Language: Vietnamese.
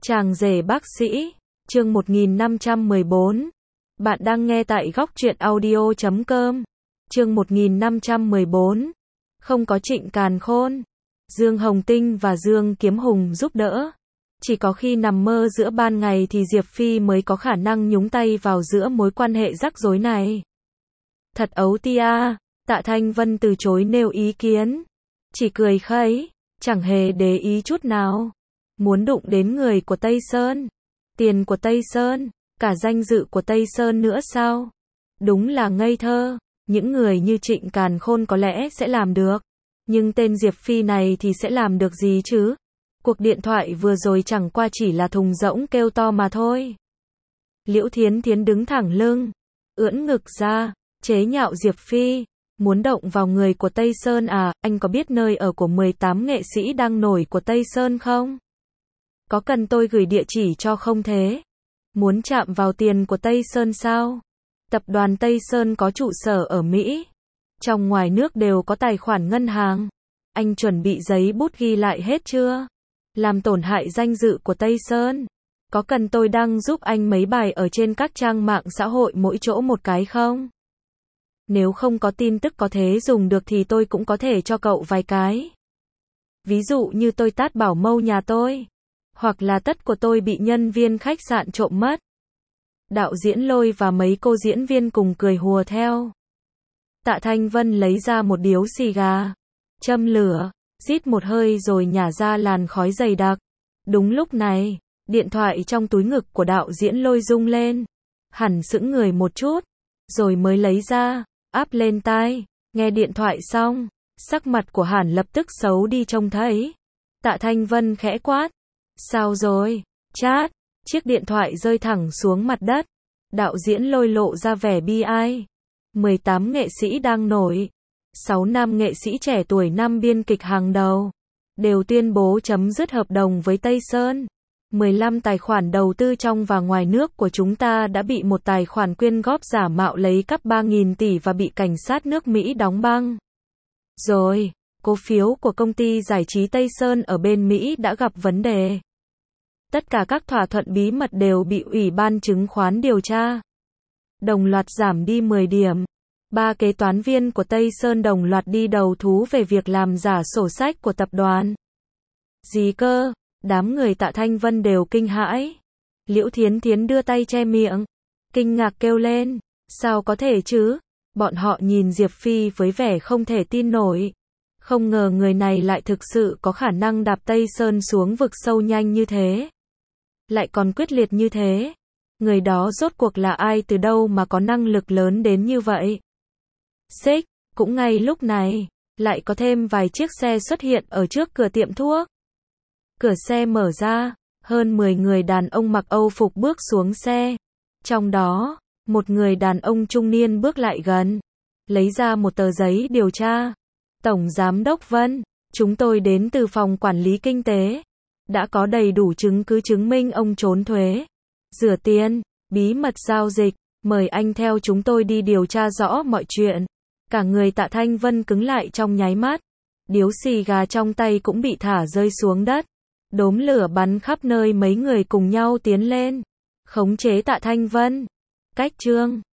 Chàng rể bác sĩ, chương 1514. Bạn đang nghe tại góc truyện audio.com. Chương 1514. Không có Trịnh Càn Khôn, Dương Hồng Tinh và Dương Kiếm Hùng giúp đỡ. Chỉ có khi nằm mơ giữa ban ngày thì Diệp Phi mới có khả năng nhúng tay vào giữa mối quan hệ rắc rối này. Thật ấu tia, Tạ Thanh Vân từ chối nêu ý kiến. Chỉ cười khẩy, chẳng hề để ý chút nào. Muốn đụng đến người của Tây Sơn, tiền của Tây Sơn, cả danh dự của Tây Sơn nữa sao? Đúng là ngây thơ, những người như Trịnh Càn Khôn có lẽ sẽ làm được. Nhưng tên Diệp Phi này thì sẽ làm được gì chứ? Cuộc điện thoại vừa rồi chẳng qua chỉ là thùng rỗng kêu to mà thôi. Liễu Thiến Thiến đứng thẳng lưng, ưỡn ngực ra, chế nhạo Diệp Phi. Muốn động vào người của Tây Sơn à, anh có biết nơi ở của 18 nghệ sĩ đang nổi của Tây Sơn không? Có cần tôi gửi địa chỉ cho không thế? Muốn chạm vào tiền của Tây Sơn sao? Tập đoàn Tây Sơn có trụ sở ở Mỹ. Trong ngoài nước đều có tài khoản ngân hàng. Anh chuẩn bị giấy bút ghi lại hết chưa? Làm tổn hại danh dự của Tây Sơn. Có cần tôi đăng giúp anh mấy bài ở trên các trang mạng xã hội mỗi chỗ một cái không? Nếu không có tin tức có thể dùng được thì tôi cũng có thể cho cậu vài cái. Ví dụ như tôi tát bảo mâu nhà tôi. Hoặc là tất của tôi bị nhân viên khách sạn trộm mất. Đạo diễn Lôi và mấy cô diễn viên cùng cười hùa theo. Tạ Thanh Vân lấy ra một điếu xì gà, châm lửa, rít một hơi rồi nhả ra làn khói dày đặc. Đúng lúc này, điện thoại trong túi ngực của đạo diễn Lôi rung lên. Hẳn sững người một chút, rồi mới lấy ra, áp lên tai. Nghe điện thoại xong, sắc mặt của Hàn lập tức xấu đi trông thấy. Tạ Thanh Vân khẽ quát. Sao rồi? Chát. Chiếc điện thoại rơi thẳng xuống mặt đất. Đạo diễn Lôi lộ ra vẻ bi ai. 18 nghệ sĩ đang nổi. 6 nam nghệ sĩ trẻ tuổi, 5 biên kịch hàng đầu. Đều tuyên bố chấm dứt hợp đồng với Tây Sơn. 15 tài khoản đầu tư trong và ngoài nước của chúng ta đã bị một tài khoản quyên góp giả mạo lấy cắp 3.000 tỷ và bị cảnh sát nước Mỹ đóng băng. Rồi, cổ phiếu của công ty giải trí Tây Sơn ở bên Mỹ đã gặp vấn đề. Tất cả các thỏa thuận bí mật đều bị Ủy ban chứng khoán điều tra. Đồng loạt giảm đi 10 điểm. 3 kế toán viên của Tây Sơn đồng loạt đi đầu thú về việc làm giả sổ sách của tập đoàn. Gì cơ? Đám người Tạ Thanh Vân đều kinh hãi. Liễu Thiến Thiến đưa tay che miệng, kinh ngạc kêu lên. Sao có thể chứ? Bọn họ nhìn Diệp Phi với vẻ không thể tin nổi. Không ngờ người này lại thực sự có khả năng đạp Tây Sơn xuống vực sâu nhanh như thế. Lại còn quyết liệt như thế. Người đó rốt cuộc là ai, từ đâu mà có năng lực lớn đến như vậy? Xích, cũng ngay lúc này, lại có thêm vài chiếc xe xuất hiện ở trước cửa tiệm thuốc. Cửa xe mở ra, hơn 10 người đàn ông mặc Âu phục bước xuống xe. Trong đó, một người đàn ông trung niên bước lại gần, lấy ra một tờ giấy điều tra. Tổng Giám đốc Vân, chúng tôi đến từ phòng quản lý kinh tế. Đã có đầy đủ chứng cứ chứng minh ông trốn thuế, rửa tiền, bí mật giao dịch. Mời anh theo chúng tôi đi điều tra rõ mọi chuyện. Cả người Tạ Thanh Vân cứng lại trong nháy mắt. Điếu xì gà trong tay cũng bị thả rơi xuống đất. Đốm lửa bắn khắp nơi, mấy người cùng nhau tiến lên, khống chế Tạ Thanh Vân. Cách chương